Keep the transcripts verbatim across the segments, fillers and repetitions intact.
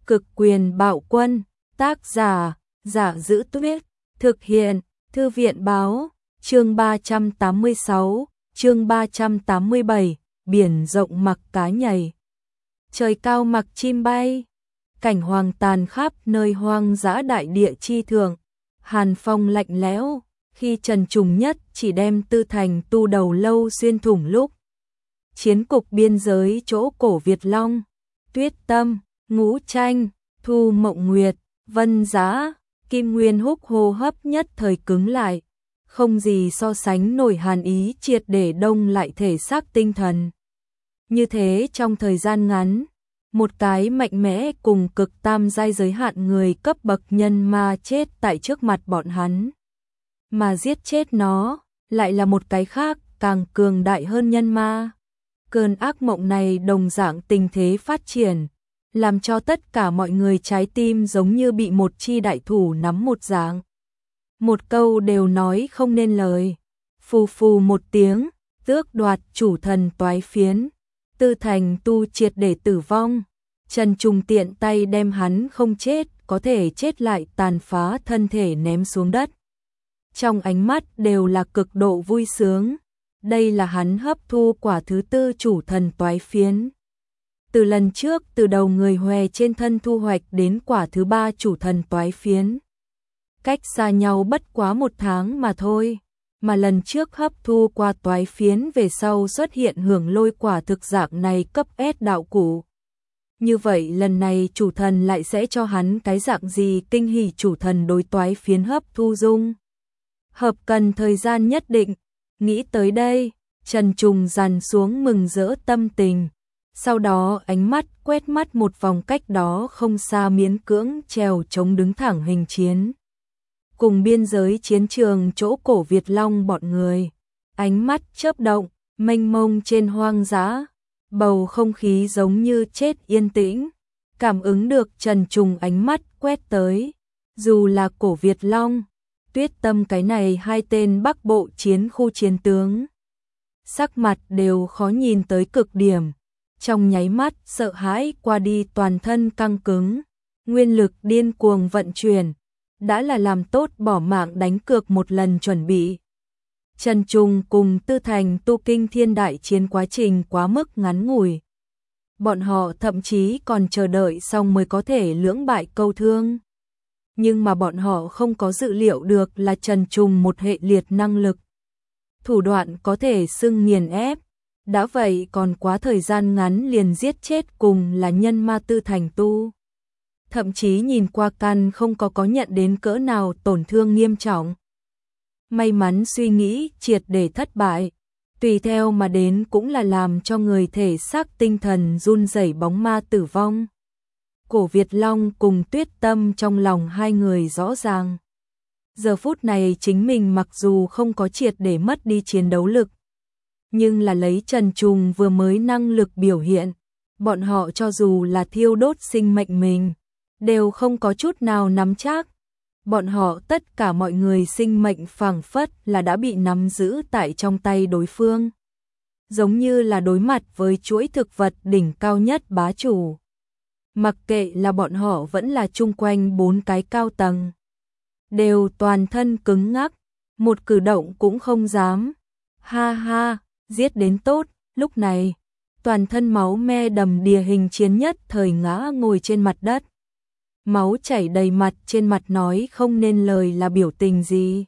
Cực quyền bạo quân, tác giả, Giả Giữ Tuyết, thực hiện, Thư viện báo, chương ba trăm tám mươi sáu, chương ba trăm tám mươi bảy, biển rộng mặc cá nhảy. Trời cao mặc chim bay, cảnh hoàng tàn khắp nơi hoang dã đại địa chi thượng, hàn phong lạnh lẽo, khi Trần Trùng Nhất chỉ đem Tư Thành tu đầu lâu xuyên thủng lúc. Chiến cục biên giới chỗ cổ Việt Long, Tuyết Tâm, Ngũ Tranh, Thu Mộng Nguyệt, Vân Giá, Kim Nguyên Húc hô hấp nhất thời cứng lại, không gì so sánh nổi hàn ý triệt để đông lại thể xác tinh thần. Như thế trong thời gian ngắn, một cái mạnh mẽ cùng cực tam giai giới hạn người cấp bậc nhân ma chết tại trước mặt bọn hắn. Mà giết chết nó, lại là một cái khác, càng cường đại hơn nhân ma. Cơn ác mộng này đồng dạng tình thế phát triển, làm cho tất cả mọi người trái tim giống như bị một chi đại thủ nắm một dạng. Một câu đều nói không nên lời. Phù phù một tiếng, tước đoạt chủ thần toái phiến. Tư Thành tu triệt để tử vong. Trần Trùng tiện tay đem hắn không chết, có thể chết lại tàn phá thân thể ném xuống đất. Trong ánh mắt đều là cực độ vui sướng. Đây là hắn hấp thu quả thứ tư chủ thần toái phiến. Từ lần trước từ đầu người hòe trên thân thu hoạch đến quả thứ ba chủ thần toái phiến. Cách xa nhau bất quá một tháng mà thôi, mà lần trước hấp thu qua toái phiến về sau xuất hiện hưởng lôi quả thực dạng này cấp S đạo cụ. Như vậy lần này chủ thần lại sẽ cho hắn cái dạng gì kinh hỉ chủ thần đối toái phiến hấp thu dung. Hợp cần thời gian nhất định, nghĩ tới đây, Trần Trùng dằn xuống mừng rỡ tâm tình. Sau đó ánh mắt quét mắt một vòng cách đó không xa miễn cưỡng trèo chống đứng thẳng hình chiến. Cùng biên giới chiến trường chỗ cổ Việt Long bọn người. Ánh mắt chớp động, mênh mông trên hoang dã. Bầu không khí giống như chết yên tĩnh. Cảm ứng được Trần Trùng ánh mắt quét tới. Dù là cổ Việt Long, Tuyết Tâm cái này hai tên Bắc Bộ chiến khu chiến tướng. Sắc mặt đều khó nhìn tới cực điểm. Trong nháy mắt sợ hãi qua đi toàn thân căng cứng, nguyên lực điên cuồng vận chuyển, đã là làm tốt bỏ mạng đánh cược một lần chuẩn bị. Trần Trùng cùng Tư Thành tu kinh thiên đại chiến quá trình quá mức ngắn ngủi. Bọn họ thậm chí còn chờ đợi xong mới có thể lưỡng bại câu thương. Nhưng mà bọn họ không có dự liệu được là Trần Trùng một hệ liệt năng lực. Thủ đoạn có thể xưng nghiền ép. Đã vậy còn quá thời gian ngắn liền giết chết cùng là nhân ma Tư Thành tu. Thậm chí nhìn qua căn không có có nhận đến cỡ nào tổn thương nghiêm trọng. May mắn suy nghĩ triệt để thất bại. Tùy theo mà đến cũng là làm cho người thể xác tinh thần run rẩy bóng ma tử vong. Cổ Việt Long cùng Tuyết Tâm trong lòng hai người rõ ràng. Giờ phút này chính mình mặc dù không có triệt để mất đi chiến đấu lực. Nhưng là lấy Trần Trùng vừa mới năng lực biểu hiện, bọn họ cho dù là thiêu đốt sinh mệnh mình, đều không có chút nào nắm chắc. Bọn họ tất cả mọi người sinh mệnh phảng phất là đã bị nắm giữ tại trong tay đối phương. Giống như là đối mặt với chuỗi thực vật đỉnh cao nhất bá chủ. Mặc kệ là bọn họ vẫn là chung quanh bốn cái cao tầng. Đều toàn thân cứng ngắc, một cử động cũng không dám. Ha ha! Giết đến tốt, lúc này, toàn thân máu me đầm đìa hình chiến nhất thời ngã ngồi trên mặt đất. Máu chảy đầy mặt trên mặt nói không nên lời là biểu tình gì.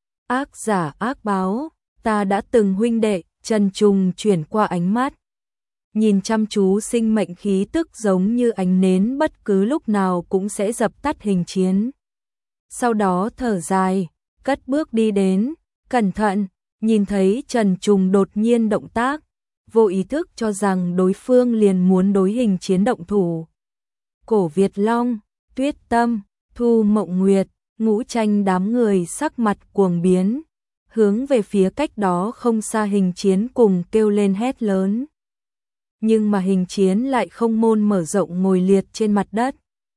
Ác giả ác báo, ta đã từng huynh đệ, Trần Trùng chuyển qua ánh mắt. Nhìn chăm chú sinh mệnh khí tức giống như ánh nến bất cứ lúc nào cũng sẽ dập tắt hình chiến. Sau đó thở dài, cất bước đi đến, cẩn thận. Nhìn thấy Trần Trùng đột nhiên động tác, vô ý thức cho rằng đối phương liền muốn đối hình chiến động thủ. Cổ Việt Long, Tuyết Tâm, Thu Mộng Nguyệt, Ngũ Tranh đám người sắc mặt cuồng biến, hướng về phía cách đó không xa hình chiến cùng kêu lên hét lớn. Nhưng mà hình chiến lại không môn mở rộng ngồi liệt trên mặt đất.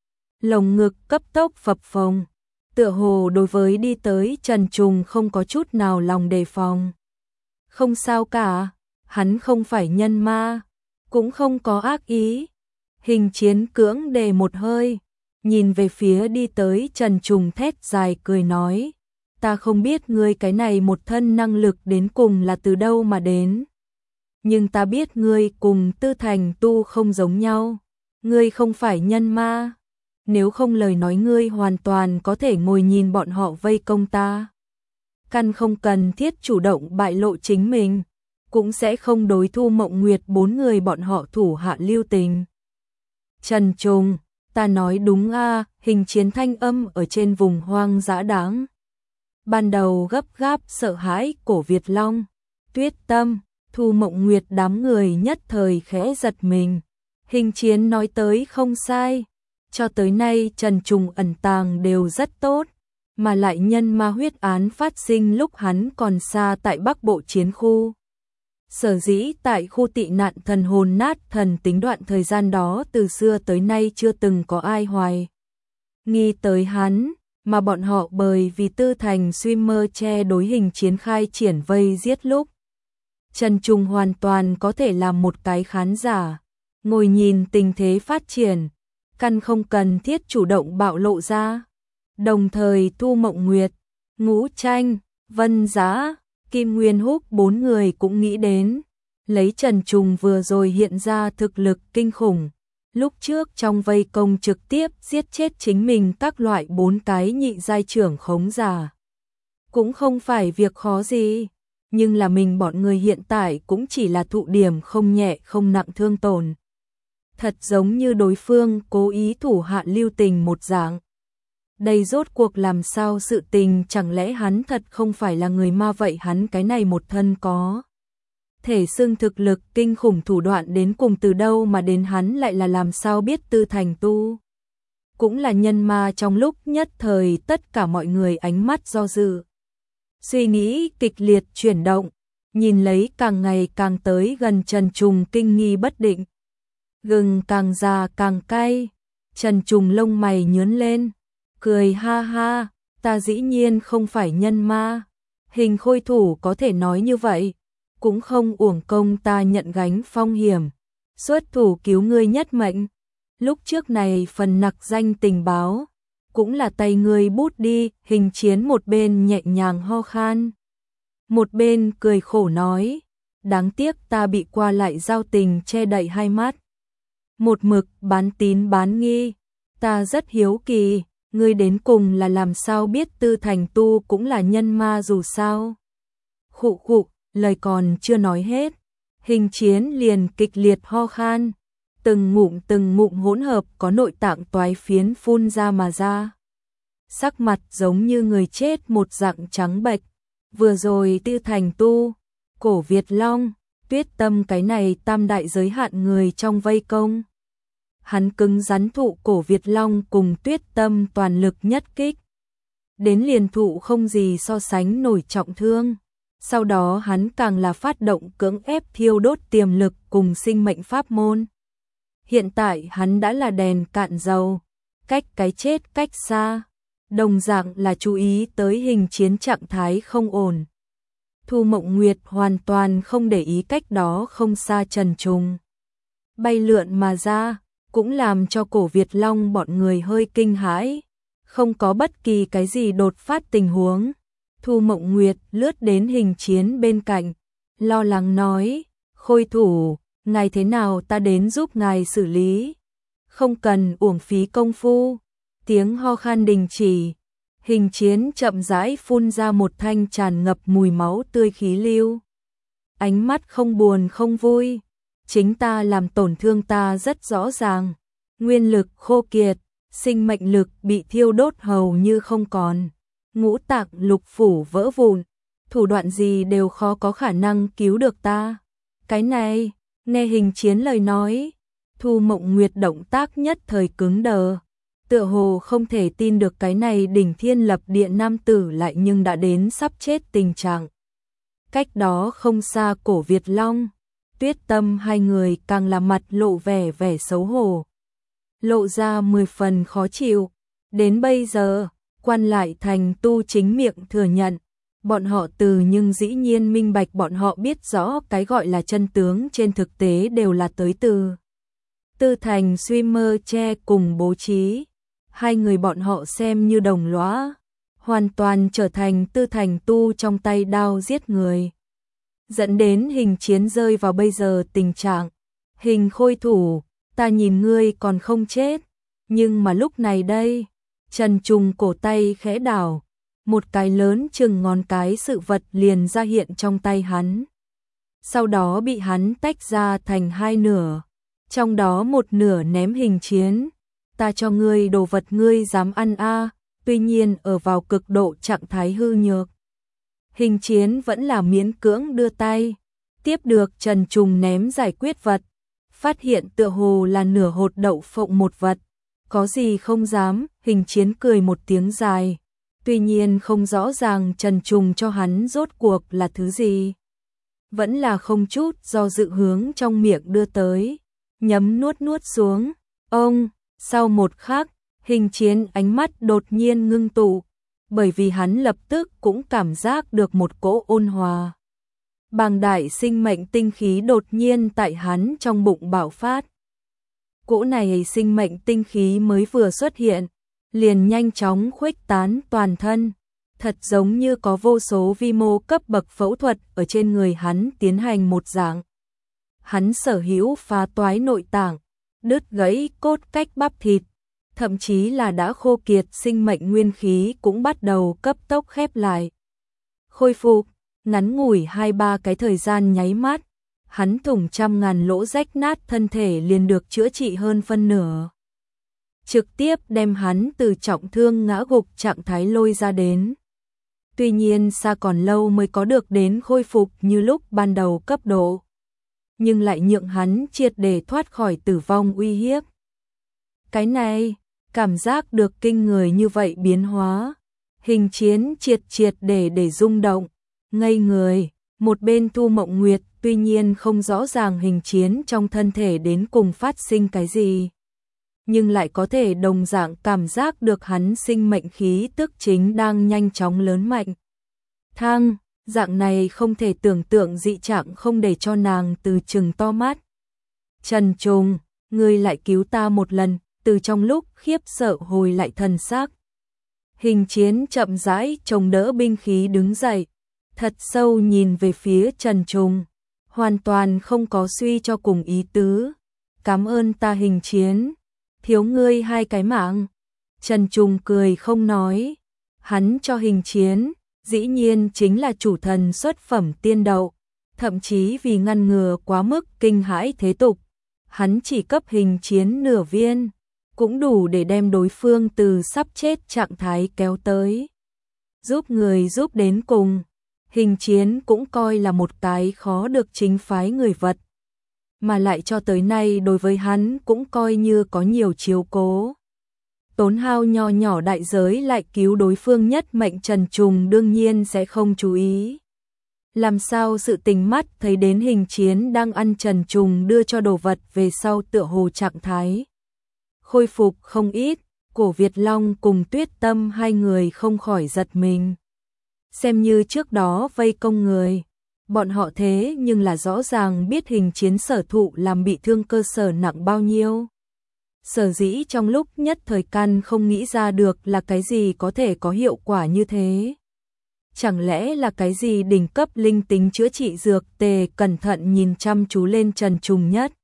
Lồng ngực cấp tốc phập phồng. Tựa hồ đối với đi tới Trần Trùng không có chút nào lòng đề phòng. Không sao cả, hắn không phải nhân ma, cũng không có ác ý. Hình Chiến cưỡng đề một hơi, nhìn về phía đi tới Trần Trùng thét dài cười nói, ta không biết ngươi cái này một thân năng lực đến cùng là từ đâu mà đến. Nhưng ta biết ngươi cùng Tư Thành Tu không giống nhau, ngươi không phải nhân ma, nếu không lời nói ngươi hoàn toàn có thể ngồi nhìn bọn họ vây công ta. Căn không cần thiết chủ động bại lộ chính mình, cũng sẽ không đối Thu Mộng Nguyệt bốn người bọn họ thủ hạ lưu tình. Trần Trùng, ta nói đúng a, Hình Chiến thanh âm ở trên vùng hoang dã đáng. Ban đầu gấp gáp sợ hãi cổ Việt Long, Tuyết Tâm, Thu Mộng Nguyệt đám người nhất thời khẽ giật mình. Hình Chiến nói tới không sai, cho tới nay Trần Trùng ẩn tàng đều rất tốt, mà lại nhân ma huyết án phát sinh lúc hắn còn xa tại Bắc Bộ chiến khu. Sở dĩ tại khu tị nạn thần hồn nát thần tính đoạn thời gian đó từ xưa tới nay chưa từng có ai hoài nghi tới hắn, mà bọn họ bởi vì Tư Thành suy mơ che đối Hình Chiến khai triển vây giết lúc. Trần Trùng hoàn toàn có thể làm một cái khán giả, ngồi nhìn tình thế phát triển, căn không cần thiết chủ động bạo lộ ra. Đồng thời Thu Mộng Nguyệt, Ngũ Tranh, Vân Giá, Kim Nguyên Húc bốn người cũng nghĩ đến, lấy Trần Trùng vừa rồi hiện ra thực lực kinh khủng, lúc trước trong vây công trực tiếp giết chết chính mình các loại bốn cái nhị giai trưởng khống giả. Cũng không phải việc khó gì, nhưng là mình bọn người hiện tại cũng chỉ là thụ điểm không nhẹ không nặng thương tổn. Thật giống như đối phương cố ý thủ hạ lưu tình một dạng. Đây rốt cuộc làm sao sự tình, chẳng lẽ hắn thật không phải là người ma vậy, hắn cái này một thân có thể xưng thực lực kinh khủng thủ đoạn đến cùng từ đâu mà đến, hắn lại là làm sao biết Tư Thành Tu cũng là nhân ma. Trong lúc nhất thời tất cả mọi người ánh mắt do dự, suy nghĩ kịch liệt chuyển động, nhìn lấy càng ngày càng tới gần Trần Trùng kinh nghi bất định. Gừng càng già càng cay, Trần Trùng lông mày nhướng lên, cười ha ha, ta dĩ nhiên không phải nhân ma. Hình Khôi thủ có thể nói như vậy, cũng không uổng công ta nhận gánh phong hiểm, xuất thủ cứu ngươi nhất mệnh. Lúc trước này phần nặc danh tình báo, cũng là tay ngươi bút đi. Hình Chiến một bên nhẹ nhàng ho khan, một bên cười khổ nói, đáng tiếc ta bị qua lại giao tình che đậy hai mắt, một mực bán tín bán nghi. Ta rất hiếu kỳ, ngươi đến cùng là làm sao biết Tư Thành Tu cũng là nhân ma dù sao? Khụ khụ, lời còn chưa nói hết, Hình Chiến liền kịch liệt ho khan, từng ngụm từng ngụm hỗn hợp có nội tạng toái phiến phun ra mà ra. Sắc mặt giống như người chết một dạng trắng bệch. Vừa rồi Tư Thành Tu, cổ Việt Long, Tuyết Tâm cái này tam đại giới hạn người trong vây công, hắn cứng rắn thụ cổ Việt Long cùng Tuyết Tâm toàn lực nhất kích, đến liền thụ không gì so sánh nổi trọng thương. Sau đó hắn càng là phát động cưỡng ép thiêu đốt tiềm lực cùng sinh mệnh pháp môn. Hiện tại hắn đã là đèn cạn dầu, cách cái chết cách xa, đồng dạng là chú ý tới Hình Chiến trạng thái không ổn. Thu Mộng Nguyệt hoàn toàn không để ý cách đó không xa Trần Trùng bay lượn mà ra, cũng làm cho cổ Việt Long bọn người hơi kinh hãi. Không có bất kỳ cái gì đột phát tình huống, Thu Mộng Nguyệt lướt đến Hình Chiến bên cạnh, lo lắng nói, Khôi thủ, ngài thế nào, ta đến giúp ngài xử lý, không cần uổng phí công phu. Tiếng ho khan đình chỉ, Hình Chiến chậm rãi phun ra một thanh tràn ngập mùi máu tươi khí lưu, ánh mắt không buồn không vui, chính ta làm tổn thương ta rất rõ ràng, nguyên lực khô kiệt, sinh mệnh lực bị thiêu đốt hầu như không còn, ngũ tạng lục phủ vỡ vụn, thủ đoạn gì đều khó có khả năng cứu được ta. Cái này, nghe Hình Chiến lời nói, Thu Mộng Nguyệt động tác nhất thời cứng đờ, tựa hồ không thể tin được cái này đỉnh thiên lập địa nam tử lại nhưng đã đến sắp chết tình trạng. Cách đó không xa cổ Việt Long, Tuyết Tâm hai người càng là mặt lộ vẻ vẻ xấu hổ, lộ ra mười phần khó chịu. Đến bây giờ, Quan Lại Thành Tu chính miệng thừa nhận, bọn họ từ nhưng dĩ nhiên minh bạch, bọn họ biết rõ cái gọi là chân tướng trên thực tế đều là tới từ Tư Thành streamer che cùng bố trí. Hai người bọn họ xem như đồng lõa, hoàn toàn trở thành Tư Thành tu trong tay đao giết người. Dẫn đến Hình Chiến rơi vào bây giờ tình trạng. Hình Khôi thủ, ta nhìn ngươi còn không chết. Nhưng mà lúc này đây, Trần Trùng cổ tay khẽ đảo, một cái lớn chừng ngón cái sự vật liền ra hiện trong tay hắn. Sau đó bị hắn tách ra thành hai nửa, trong đó một nửa ném Hình Chiến. Ta cho ngươi đồ vật ngươi dám ăn a? À, tuy nhiên ở vào cực độ trạng thái hư nhược. Hình Chiến vẫn là miễn cưỡng đưa tay, tiếp được Trần Trùng ném giải quyết vật, phát hiện tựa hồ là nửa hột đậu phộng một vật. Có gì không dám, Hình Chiến cười một tiếng dài, tuy nhiên không rõ ràng Trần Trùng cho hắn rốt cuộc là thứ gì. Vẫn là không chút do dự hướng trong miệng đưa tới, nhấm nuốt nuốt xuống. Ông, sau một khắc, Hình Chiến ánh mắt đột nhiên ngưng tụ, bởi vì hắn lập tức cũng cảm giác được một cỗ ôn hòa. Bàng đại sinh mệnh tinh khí đột nhiên tại hắn trong bụng bạo phát. Cỗ này sinh mệnh tinh khí mới vừa xuất hiện, liền nhanh chóng khuếch tán toàn thân, thật giống như có vô số vi mô cấp bậc phẫu thuật ở trên người hắn tiến hành một dạng. Hắn sở hữu phá toái nội tạng, đứt gãy cốt cách bắp thịt, thậm chí là đã khô kiệt sinh mệnh nguyên khí cũng bắt đầu cấp tốc khép lại. Khôi phục, ngắn ngủi hai ba cái thời gian nháy mắt, hắn thủng trăm ngàn lỗ rách nát thân thể liền được chữa trị hơn phân nửa. Trực tiếp đem hắn từ trọng thương ngã gục trạng thái lôi ra đến. Tuy nhiên xa còn lâu mới có được đến khôi phục như lúc ban đầu cấp độ, nhưng lại nhượng hắn triệt để thoát khỏi tử vong uy hiếp. Cái này, cảm giác được kinh người như vậy biến hóa, Hình Chiến triệt triệt để để rung động, ngây người. Một bên Thu Mộng Nguyệt tuy nhiên không rõ ràng Hình Chiến trong thân thể đến cùng phát sinh cái gì, nhưng lại có thể đồng dạng cảm giác được hắn sinh mệnh khí tức chính đang nhanh chóng lớn mạnh. Thang, dạng này không thể tưởng tượng dị trạng không để cho nàng từ trừng to mắt. Trần Trùng, ngươi lại cứu ta một lần, từ trong lúc khiếp sợ hồi lại thần sắc. Hình Chiến chậm rãi chống đỡ binh khí đứng dậy, thật sâu nhìn về phía Trần Trùng, hoàn toàn không có suy cho cùng ý tứ. Cảm ơn ta Hình Chiến, thiếu ngươi hai cái mạng. Trần Trùng cười không nói, hắn cho Hình Chiến, dĩ nhiên chính là chủ thần xuất phẩm tiên đậu, thậm chí vì ngăn ngừa quá mức kinh hãi thế tục, hắn chỉ cấp Hình Chiến nửa viên, cũng đủ để đem đối phương từ sắp chết trạng thái kéo tới. Giúp người giúp đến cùng, Hình Chiến cũng coi là một cái khó được chính phái người vật, mà lại cho tới nay đối với hắn cũng coi như có nhiều chiếu cố. Tốn hao nho nhỏ đại giới lại cứu đối phương nhất mệnh, Trần Trùng đương nhiên sẽ không chú ý. Làm sao sự tình mắt thấy đến Hình Chiến đang ăn Trần Trùng đưa cho đồ vật về sau tựa hồ trạng thái khôi phục không ít, Cổ Việt Long cùng Tuyết Tâm hai người không khỏi giật mình. Xem như trước đó vây công người, bọn họ thế nhưng là rõ ràng biết Hình Chiến sở thụ làm bị thương cơ sở nặng bao nhiêu. Sở dĩ trong lúc nhất thời căn không nghĩ ra được là cái gì có thể có hiệu quả như thế. Chẳng lẽ là cái gì đỉnh cấp linh tính chữa trị dược tề, cẩn thận nhìn chăm chú lên Trần Trùng nhất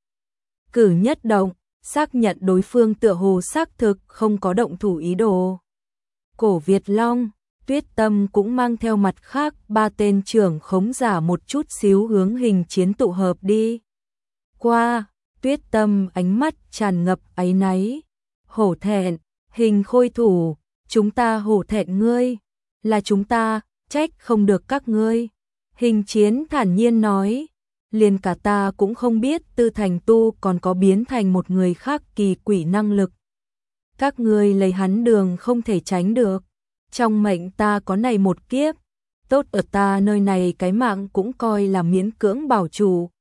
cử nhất động, xác nhận đối phương tựa hồ xác thực không có động thủ ý đồ. Cổ Việt Long, Tuyết Tâm cũng mang theo mặt khác ba tên trưởng khống giả một chút xíu hướng Hình Chiến tụ hợp đi qua. Tuyết Tâm ánh mắt tràn ngập áy náy, hổ thẹn, Hình Khôi thủ, chúng ta hổ thẹn ngươi, là chúng ta, trách không được các ngươi. Hình Chiến thản nhiên nói, liền cả ta cũng không biết Tư Thành tu còn có biến thành một người khác kỳ quỷ năng lực. Các ngươi lấy hắn đường không thể tránh được, trong mệnh ta có này một kiếp, tốt ở ta nơi này cái mạng cũng coi là miễn cưỡng bảo chủ.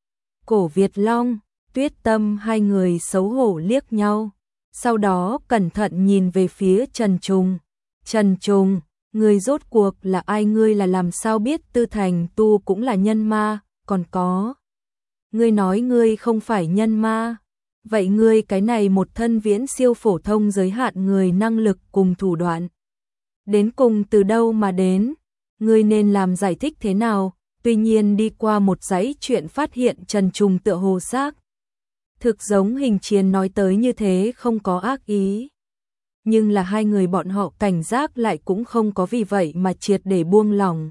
Cổ Việt Long, Tuyết Tâm hai người xấu hổ liếc nhau, sau đó cẩn thận nhìn về phía Trần Trùng. Trần Trùng, ngươi rốt cuộc là ai? Ngươi là làm sao biết Tư Thành tu cũng là nhân ma? Còn có, ngươi nói ngươi không phải nhân ma, Vậy ngươi cái này một thân viễn siêu phổ thông giới hạn người năng lực cùng thủ đoạn. Đến cùng từ đâu mà đến? Ngươi nên làm giải thích thế nào? Tuy nhiên đi qua một dãy chuyện phát hiện Trần Trùng tựa hồ xác thực giống Hình Chiến nói tới như thế không có ác ý. Nhưng là hai người bọn họ cảnh giác lại cũng không có vì vậy mà triệt để buông lỏng.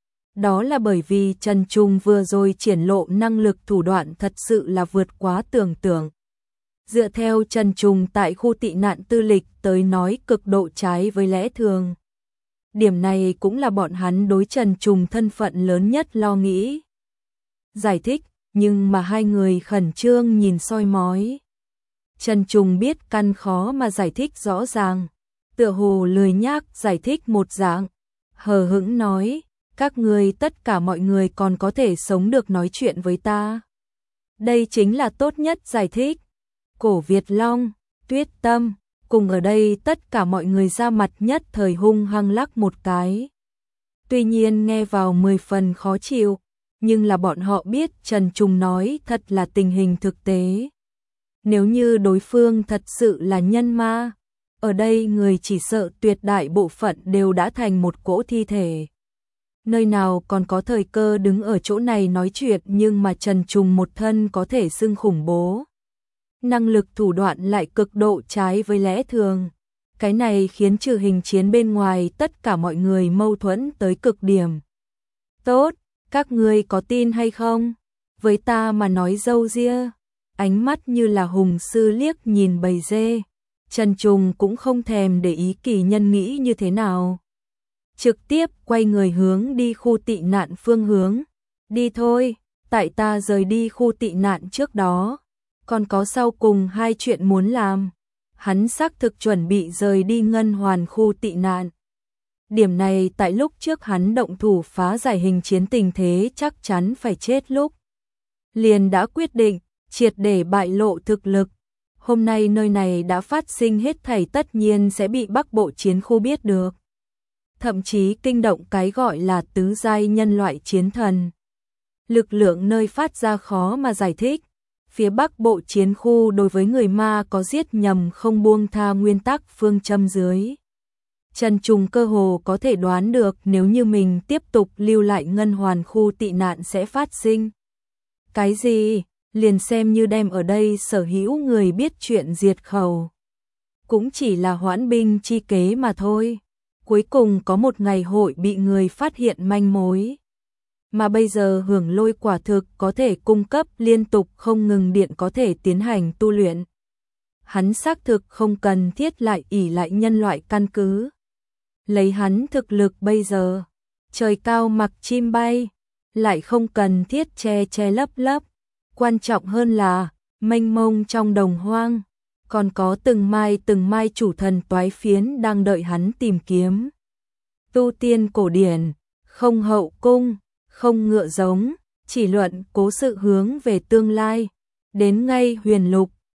Đó là bởi vì Trần Trùng vừa rồi triển lộ năng lực thủ đoạn thật sự là vượt quá tưởng tượng. Dựa theo Trần Trùng tại khu tị nạn tư lịch tới nói cực độ trái với lẽ thường. Điểm này cũng là bọn hắn đối Trần Trùng thân phận lớn nhất lo nghĩ. Giải thích, nhưng mà hai người khẩn trương nhìn soi mói. Trần Trùng biết căn khó mà giải thích rõ ràng, tựa hồ lười nhác giải thích một dạng, hờ hững nói, các ngươi tất cả mọi người còn có thể sống được nói chuyện với ta. Đây chính là tốt nhất giải thích. Cổ Việt Long, Tuyết Tâm, cùng ở đây tất cả mọi người ra mặt nhất thời hung hăng lắc một cái. Tuy nhiên nghe vào mười phần khó chịu, nhưng là bọn họ biết Trần Trùng nói thật là tình hình thực tế. Nếu như đối phương thật sự là nhân ma, ở đây người chỉ sợ tuyệt đại bộ phận đều đã thành một cỗ thi thể. Nơi nào còn có thời cơ đứng ở chỗ này nói chuyện, nhưng mà Trần Trùng một thân có thể xưng khủng bố. Năng lực thủ đoạn lại cực độ trái với lẽ thường. Cái này khiến trừ Hình Chiến bên ngoài tất cả mọi người mâu thuẫn tới cực điểm. Tốt, các ngươi có tin hay không? Với ta mà nói dâu ria. Ánh mắt như là hùng sư liếc nhìn bầy dê. Trần Trùng cũng không thèm để ý kỳ nhân nghĩ như thế nào. Trực tiếp quay người hướng đi khu tị nạn phương hướng. Đi thôi, tại ta rời đi khu tị nạn trước đó. Còn có sau cùng hai chuyện muốn làm. Hắn xác thực chuẩn bị rời đi Ngân Hoàn khu tị nạn. Điểm này tại lúc trước hắn động thủ phá giải Hình Chiến tình thế chắc chắn phải chết lúc. Liền đã quyết định, triệt để bại lộ thực lực. Hôm nay nơi này đã phát sinh hết thảy tất nhiên sẽ bị Bắc Bộ chiến khu biết được. Thậm chí kinh động cái gọi là tứ giai nhân loại chiến thần. Lực lượng nơi phát ra khó mà giải thích. Phía Bắc Bộ chiến khu đối với người ma có giết nhầm không buông tha nguyên tắc phương châm dưới. Trần Trùng cơ hồ có thể đoán được nếu như mình tiếp tục lưu lại Ngân Hoàn khu tị nạn sẽ phát sinh. Cái gì? Liền xem như đem ở đây sở hữu người biết chuyện diệt khẩu. Cũng chỉ là hoãn binh chi kế mà thôi. Cuối cùng có một ngày hội bị người phát hiện manh mối. Mà bây giờ Hưởng Lôi quả thực có thể cung cấp liên tục không ngừng điện có thể tiến hành tu luyện. Hắn xác thực không cần thiết lại ỷ lại nhân loại căn cứ. Lấy hắn thực lực bây giờ, trời cao mặc chim bay, lại không cần thiết che che lấp lấp. Quan trọng hơn là, mênh mông trong đồng hoang, còn có từng mai từng mai chủ thần toái phiến đang đợi hắn tìm kiếm. Tu tiên cổ điển, không hậu cung, không ngựa giống, chỉ luận cố sự hướng về tương lai. Đến ngay huyền lục,